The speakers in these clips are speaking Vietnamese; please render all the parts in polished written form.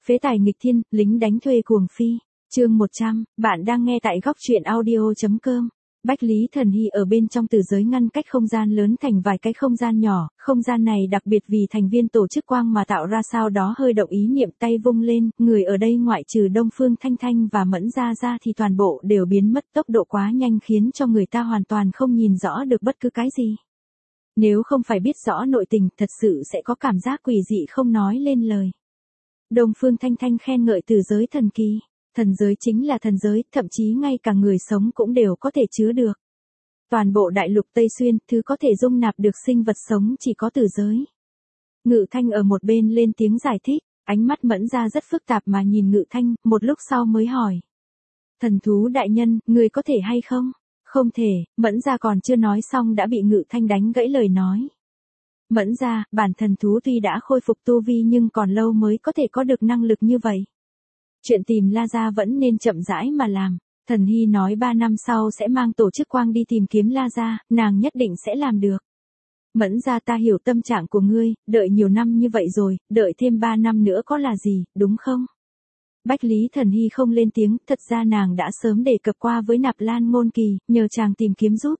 Phế tài nghịch thiên, lính đánh thuê cuồng phi. Chương 100, bạn đang nghe tại góc truyện audio.com. Bách Lý Thần Hy ở bên trong tử giới ngăn cách không gian lớn thành vài cái không gian nhỏ, không gian này đặc biệt vì thành viên tổ chức quang mà tạo ra, sau đó hơi động ý niệm tay vung lên, người ở đây ngoại trừ Đông Phương Thanh Thanh và Mẫn Gia ra thì toàn bộ đều biến mất, tốc độ quá nhanh khiến cho người ta hoàn toàn không nhìn rõ được bất cứ cái gì. Nếu không phải biết rõ nội tình, thật sự sẽ có cảm giác quỷ dị không nói lên lời. Đông Phương Thanh Thanh khen ngợi tử giới thần kỳ. Thần giới chính là thần giới, thậm chí ngay cả người sống cũng đều có thể chứa được. Toàn bộ đại lục Tây Xuyên, thứ có thể dung nạp được sinh vật sống chỉ có tử giới. Ngự Thanh ở một bên lên tiếng giải thích, ánh mắt Mẫn Gia rất phức tạp mà nhìn Ngự Thanh, một lúc sau mới hỏi. Thần thú đại nhân, người có thể hay không? Không thể, Mẫn Gia còn chưa nói xong đã bị Ngự Thanh đánh gãy lời nói. Mẫn Gia, bản thần thú tuy đã khôi phục tu vi nhưng còn lâu mới có thể có được năng lực như vậy. Chuyện tìm La Gia vẫn nên chậm rãi mà làm. Thần Hy nói 3 năm sau sẽ mang tổ chức quang đi tìm kiếm La Gia, nàng nhất định sẽ làm được. Mẫn Gia, ta hiểu tâm trạng của ngươi, đợi nhiều năm như vậy rồi, đợi thêm 3 năm nữa có là gì, đúng không? Bách Lý Thần Hy không lên tiếng, thật ra nàng đã sớm đề cập qua với Nạp Lan Ngôn Kỳ, nhờ chàng tìm kiếm giúp.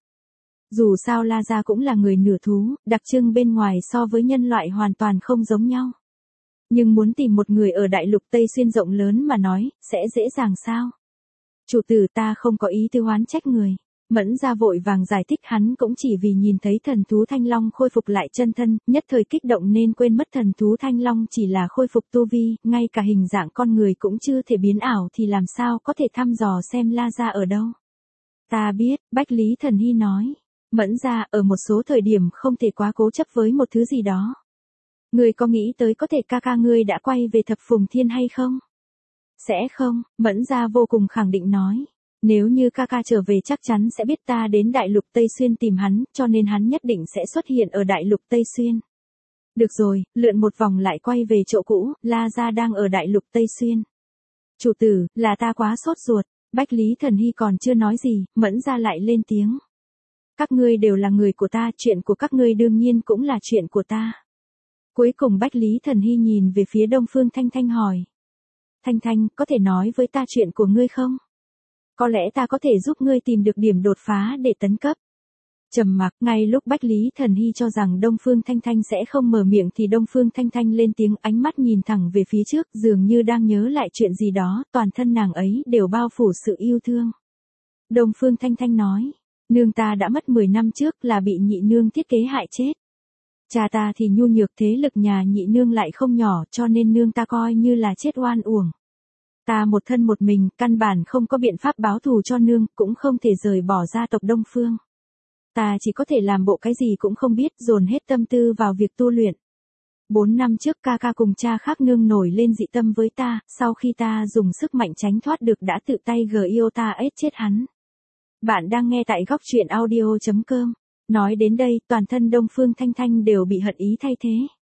Dù sao La Gia cũng là người nửa thú, đặc trưng bên ngoài so với nhân loại hoàn toàn không giống nhau. Nhưng muốn tìm một người ở đại lục Tây Xuyên rộng lớn mà nói, sẽ dễ dàng sao? Chủ tử, ta không có ý tư oán trách người. Mẫn Gia vội vàng giải thích, hắn cũng chỉ vì nhìn thấy thần thú Thanh Long khôi phục lại chân thân, nhất thời kích động nên quên mất thần thú Thanh Long chỉ là khôi phục tu vi, ngay cả hình dạng con người cũng chưa thể biến ảo thì làm sao có thể thăm dò xem La Gia ở đâu. Ta biết, Bách Lý Thần Hy nói. Mẫn Gia, ở một số thời điểm không thể quá cố chấp với một thứ gì đó. Ngươi có nghĩ tới có thể ca ngươi đã quay về Thập Phùng Thiên hay không? Sẽ không, Mẫn Gia vô cùng khẳng định nói. Nếu như ca trở về chắc chắn sẽ biết ta đến đại lục Tây Xuyên tìm hắn, cho nên hắn nhất định sẽ xuất hiện ở đại lục Tây Xuyên. Được rồi, lượn một vòng lại quay về chỗ cũ, La Gia đang ở đại lục Tây Xuyên. Chủ tử, là ta quá sốt ruột. Bách Lý Thần Hy còn chưa nói gì, Mẫn Gia lại lên tiếng. Các ngươi đều là người của ta, chuyện của các ngươi đương nhiên cũng là chuyện của ta. Cuối cùng Bách Lý Thần Hy nhìn về phía Đông Phương Thanh Thanh hỏi. Thanh Thanh, có thể nói với ta chuyện của ngươi không? Có lẽ ta có thể giúp ngươi tìm được điểm đột phá để tấn cấp. Trầm mặc, ngay lúc Bách Lý Thần Hy cho rằng Đông Phương Thanh Thanh sẽ không mở miệng thì Đông Phương Thanh Thanh lên tiếng, ánh mắt nhìn thẳng về phía trước, dường như đang nhớ lại chuyện gì đó, toàn thân nàng ấy đều bao phủ sự yêu thương. Đông Phương Thanh Thanh nói, nương ta đã mất 10 năm trước là bị nhị nương thiết kế hại chết. Cha ta thì nhu nhược, thế lực nhà nhị nương lại không nhỏ, cho nên nương ta coi như là chết oan uổng. Ta một thân một mình, căn bản không có biện pháp báo thù cho nương, cũng không thể rời bỏ gia tộc Đông Phương. Ta chỉ có thể làm bộ cái gì cũng không biết, dồn hết tâm tư vào việc tu luyện. 4 năm trước ca cùng cha khác nương nổi lên dị tâm với ta, sau khi ta dùng sức mạnh tránh thoát được đã tự tay ta chết hắn. Bạn đang nghe tại góc truyện audio.com. Nói đến đây, toàn thân Đông Phương Thanh Thanh đều bị hận ý thay thế.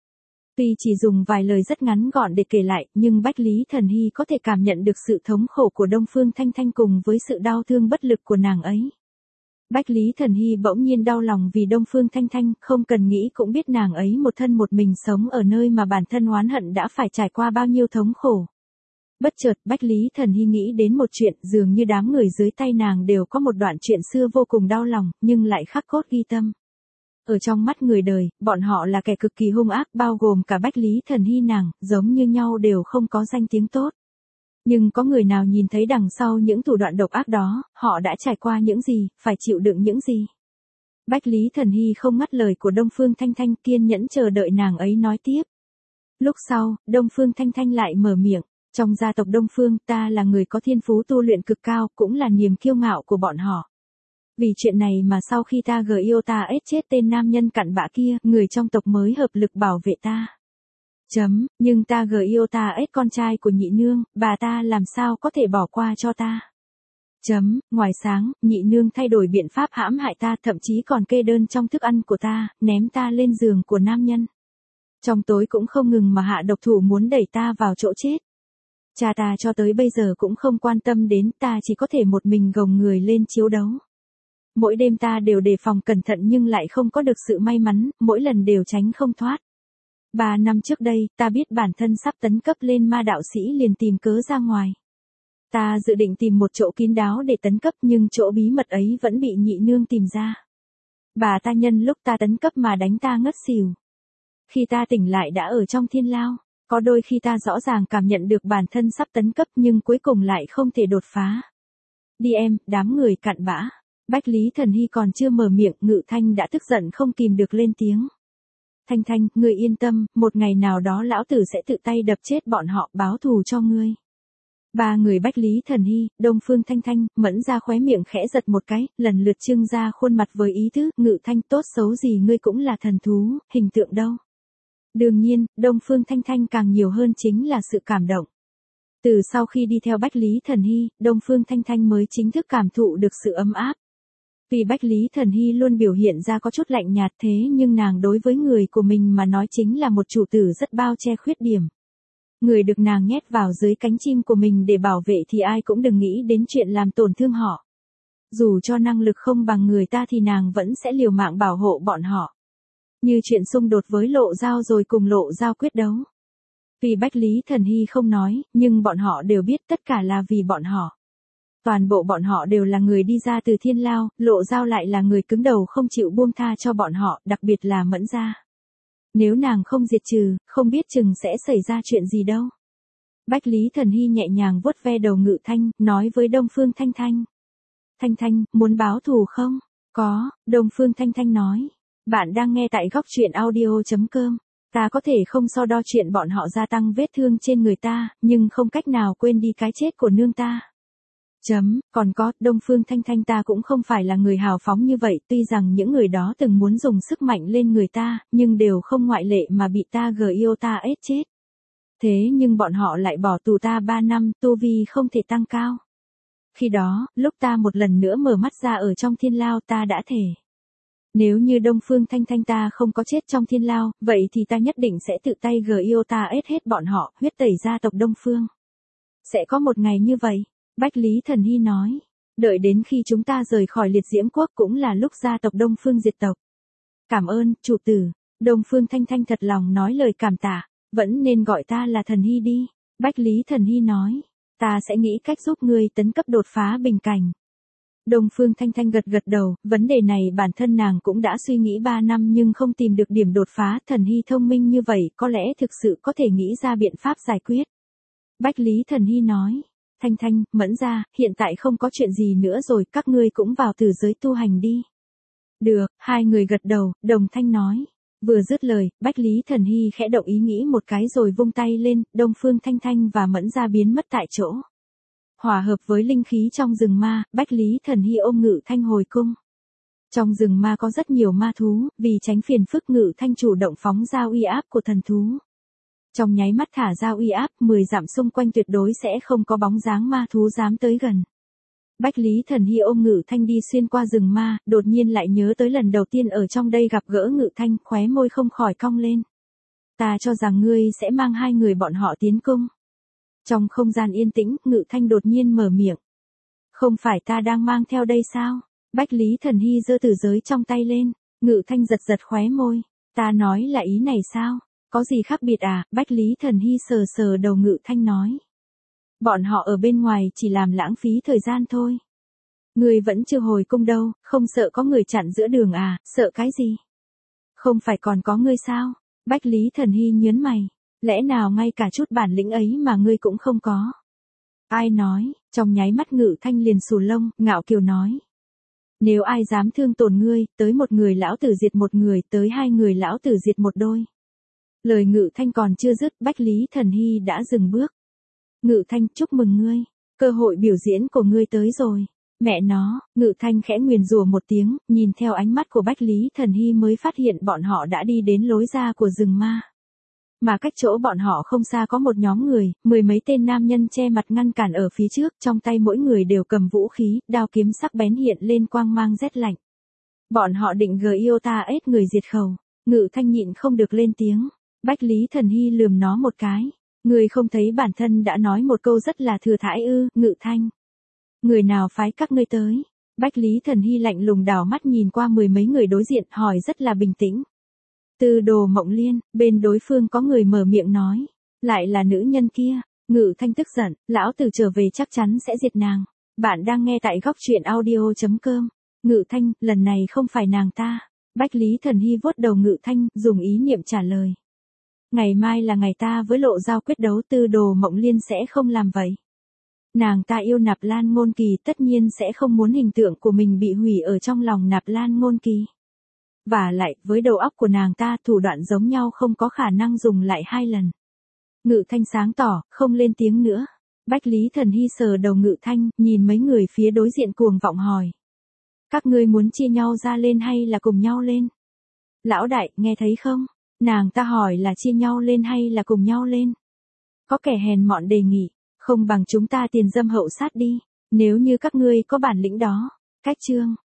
Tuy chỉ dùng vài lời rất ngắn gọn để kể lại, nhưng Bách Lý Thần Hy có thể cảm nhận được sự thống khổ của Đông Phương Thanh Thanh cùng với sự đau thương bất lực của nàng ấy. Bách Lý Thần Hy bỗng nhiên đau lòng vì Đông Phương Thanh Thanh, không cần nghĩ cũng biết nàng ấy một thân một mình sống ở nơi mà bản thân oán hận đã phải trải qua bao nhiêu thống khổ. Bất chợt Bách Lý Thần Hy nghĩ đến một chuyện, dường như đám người dưới tay nàng đều có một đoạn chuyện xưa vô cùng đau lòng, nhưng lại khắc cốt ghi tâm. Ở trong mắt người đời, bọn họ là kẻ cực kỳ hung ác, bao gồm cả Bách Lý Thần Hy nàng, giống như nhau đều không có danh tiếng tốt. Nhưng có người nào nhìn thấy đằng sau những thủ đoạn độc ác đó, họ đã trải qua những gì, phải chịu đựng những gì. Bách Lý Thần Hy không ngắt lời của Đông Phương Thanh Thanh, kiên nhẫn chờ đợi nàng ấy nói tiếp. Lúc sau, Đông Phương Thanh Thanh lại mở miệng. Trong gia tộc Đông Phương, ta là người có thiên phú tu luyện cực cao, cũng là niềm kiêu ngạo của bọn họ. Vì chuyện này mà sau khi ta chết tên nam nhân cặn bã kia, người trong tộc mới hợp lực bảo vệ ta. Nhưng ta con trai của nhị nương, bà ta làm sao có thể bỏ qua cho ta. Ngoài sáng, nhị nương thay đổi biện pháp hãm hại ta, thậm chí còn kê đơn trong thức ăn của ta, ném ta lên giường của nam nhân. Trong tối cũng không ngừng mà hạ độc thủ muốn đẩy ta vào chỗ chết. Cha ta cho tới bây giờ cũng không quan tâm đến, ta chỉ có thể một mình gồng người lên chiếu đấu. Mỗi đêm ta đều đề phòng cẩn thận nhưng lại không có được sự may mắn, mỗi lần đều tránh không thoát. 3 năm trước đây, ta biết bản thân sắp tấn cấp lên ma đạo sĩ liền tìm cớ ra ngoài. Ta dự định tìm một chỗ kín đáo để tấn cấp nhưng chỗ bí mật ấy vẫn bị nhị nương tìm ra. Bà ta nhân lúc ta tấn cấp mà đánh ta ngất xỉu. Khi ta tỉnh lại đã ở trong thiên lao, có đôi khi ta rõ ràng cảm nhận được bản thân sắp tấn cấp nhưng cuối cùng lại không thể đột phá. Đi em, đám người cặn bã. Bách Lý Thần Hy còn chưa mở miệng, Ngự Thanh đã tức giận không kìm được lên tiếng. Thanh Thanh, ngươi yên tâm, một ngày nào đó lão tử sẽ tự tay đập chết bọn họ báo thù cho ngươi. Ba người Bách Lý Thần Hy, Đông Phương Thanh Thanh, Mẫn ra khóe miệng khẽ giật một cái, lần lượt trưng ra khuôn mặt với ý tứ, Ngự Thanh tốt xấu gì ngươi cũng là thần thú, hình tượng đâu. Đương nhiên, Đông Phương Thanh Thanh càng nhiều hơn chính là sự cảm động. Từ sau khi đi theo Bách Lý Thần Hy, Đông Phương Thanh Thanh mới chính thức cảm thụ được sự ấm áp. Vì Bách Lý Thần Hy luôn biểu hiện ra có chút lạnh nhạt thế nhưng nàng đối với người của mình mà nói chính là một chủ tử rất bao che khuyết điểm. Người được nàng nhét vào dưới cánh chim của mình để bảo vệ thì ai cũng đừng nghĩ đến chuyện làm tổn thương họ. Dù cho năng lực không bằng người ta thì nàng vẫn sẽ liều mạng bảo hộ bọn họ. Như chuyện xung đột với Lộ Giao rồi cùng Lộ Giao quyết đấu. Vì Bách Lý Thần Hy không nói, nhưng bọn họ đều biết tất cả là vì bọn họ. Toàn bộ bọn họ đều là người đi ra từ thiên lao, Lộ Giao lại là người cứng đầu không chịu buông tha cho bọn họ, đặc biệt là Mẫn gia. Nếu nàng không diệt trừ, không biết chừng sẽ xảy ra chuyện gì đâu. Bách Lý Thần Hy nhẹ nhàng vuốt ve đầu Ngự Thanh, nói với Đông Phương Thanh Thanh. Thanh Thanh, muốn báo thù không? Có, Đông Phương Thanh Thanh nói. Bạn đang nghe tại góc truyện audio.com. Ta có thể không so đo chuyện bọn họ gia tăng vết thương trên người ta, nhưng không cách nào quên đi cái chết của nương ta. Còn có, Đông Phương Thanh Thanh ta cũng không phải là người hào phóng như vậy, tuy rằng những người đó từng muốn dùng sức mạnh lên người ta, nhưng đều không ngoại lệ mà bị ta Giota ết chết. Thế nhưng bọn họ lại bỏ tù ta 3 năm, tu vi không thể tăng cao. Khi đó, lúc ta một lần nữa mở mắt ra ở trong thiên lao ta đã thề. Nếu như Đông Phương Thanh Thanh ta không có chết trong thiên lao, vậy thì ta nhất định sẽ tự tay Giota ết hết bọn họ, huyết tẩy gia tộc Đông Phương. Sẽ có một ngày như vậy. Bách Lý Thần Hy nói, đợi đến khi chúng ta rời khỏi Liệt Diễm Quốc cũng là lúc gia tộc Đông Phương diệt tộc. Cảm ơn, chủ tử. Đông Phương Thanh Thanh thật lòng nói lời cảm tạ, vẫn nên gọi ta là Thần Hy đi. Bách Lý Thần Hy nói, ta sẽ nghĩ cách giúp ngươi tấn cấp đột phá bình cảnh. Đông Phương Thanh Thanh gật gật đầu, vấn đề này bản thân nàng cũng đã suy nghĩ 3 năm nhưng không tìm được điểm đột phá. Thần Hy thông minh như vậy có lẽ thực sự có thể nghĩ ra biện pháp giải quyết. Bách Lý Thần Hy nói. Thanh Thanh, Mẫn ra, hiện tại không có chuyện gì nữa rồi, các ngươi cũng vào tử giới tu hành đi. Được, hai người gật đầu, đồng thanh nói. Vừa dứt lời, Bách Lý Thần Hy khẽ động ý nghĩ một cái rồi vung tay lên, Đông Phương Thanh Thanh và Mẫn ra biến mất tại chỗ. Hòa hợp với linh khí trong rừng ma, Bách Lý Thần Hy ôm Ngự Thanh hồi cung. Trong rừng ma có rất nhiều ma thú, vì tránh phiền phức Ngự Thanh chủ động phóng ra uy áp của thần thú. Trong nháy mắt thả ra uy áp, 10 dặm xung quanh tuyệt đối sẽ không có bóng dáng ma thú dám tới gần. Bách Lý Thần Hy ôm Ngự Thanh đi xuyên qua rừng ma, đột nhiên lại nhớ tới lần đầu tiên ở trong đây gặp gỡ Ngự Thanh, khóe môi không khỏi cong lên. Ta cho rằng ngươi sẽ mang hai người bọn họ tiến cung. Trong không gian yên tĩnh, Ngự Thanh đột nhiên mở miệng. Không phải ta đang mang theo đây sao? Bách Lý Thần Hy giơ tử giới trong tay lên, Ngự Thanh giật giật khóe môi. Ta nói là ý này sao? Có gì khác biệt à? Bách Lý Thần Hy sờ sờ đầu Ngự Thanh nói. Bọn họ ở bên ngoài chỉ làm lãng phí thời gian thôi. Ngươi vẫn chưa hồi cung đâu, không sợ có người chặn giữa đường à, sợ cái gì? Không phải còn có ngươi sao? Bách Lý Thần Hy nhớn mày. Lẽ nào ngay cả chút bản lĩnh ấy mà ngươi cũng không có? Ai nói? Trong nháy mắt Ngự Thanh liền xù lông, ngạo kiều nói. Nếu ai dám thương tổn ngươi, tới một người lão tử diệt một người, tới hai người lão tử diệt một đôi. Lời Ngự Thanh còn chưa dứt, Bách Lý Thần Hy đã dừng bước. Ngự Thanh, chúc mừng ngươi, cơ hội biểu diễn của ngươi tới rồi. Mẹ nó, Ngự Thanh khẽ nguyền rủa một tiếng, nhìn theo ánh mắt của Bách Lý Thần Hy mới phát hiện bọn họ đã đi đến lối ra của rừng ma. Mà cách chỗ bọn họ không xa có một nhóm người, 10 mấy tên nam nhân che mặt ngăn cản ở phía trước, trong tay mỗi người đều cầm vũ khí, đao kiếm sắc bén hiện lên quang mang rét lạnh. Bọn họ định Giota ết người diệt khẩu. Ngự Thanh nhịn không được lên tiếng. Bách Lý Thần Hy lườm nó một cái. Người không thấy bản thân đã nói một câu rất là thừa thãi ư? Ngự Thanh. Người nào phái các ngươi tới? Bách Lý Thần Hy lạnh lùng đảo mắt nhìn qua 10 mấy người đối diện, hỏi rất là bình tĩnh. Tư Đồ Mộng Liên, bên đối phương có người mở miệng nói. Lại là nữ nhân kia. Ngự Thanh tức giận, lão tử trở về chắc chắn sẽ diệt nàng. Bạn đang nghe tại góc truyện audio.com. Ngự Thanh, lần này không phải nàng ta. Bách Lý Thần Hy vuốt đầu Ngự Thanh, dùng ý niệm trả lời. Ngày mai là ngày ta với Lộ Giao quyết đấu, Tư Đồ Mộng Liên sẽ không làm vậy. Nàng ta yêu Nạp Lan Ngôn Kỳ, tất nhiên sẽ không muốn hình tượng của mình bị hủy ở trong lòng Nạp Lan Ngôn Kỳ. Và lại, với đầu óc của nàng ta, thủ đoạn giống nhau không có khả năng dùng lại 2 lần. Ngự Thanh sáng tỏ, không lên tiếng nữa. Bách Lý Thần Hy sờ đầu Ngự Thanh, nhìn mấy người phía đối diện cuồng vọng hỏi. Các ngươi muốn chia nhau ra lên hay là cùng nhau lên? Lão đại, nghe thấy không? Nàng ta hỏi là chia nhau lên hay là cùng nhau lên? Có kẻ hèn mọn đề nghị, không bằng chúng ta tiền dâm hậu sát đi, nếu như các ngươi có bản lĩnh đó. Cách chương.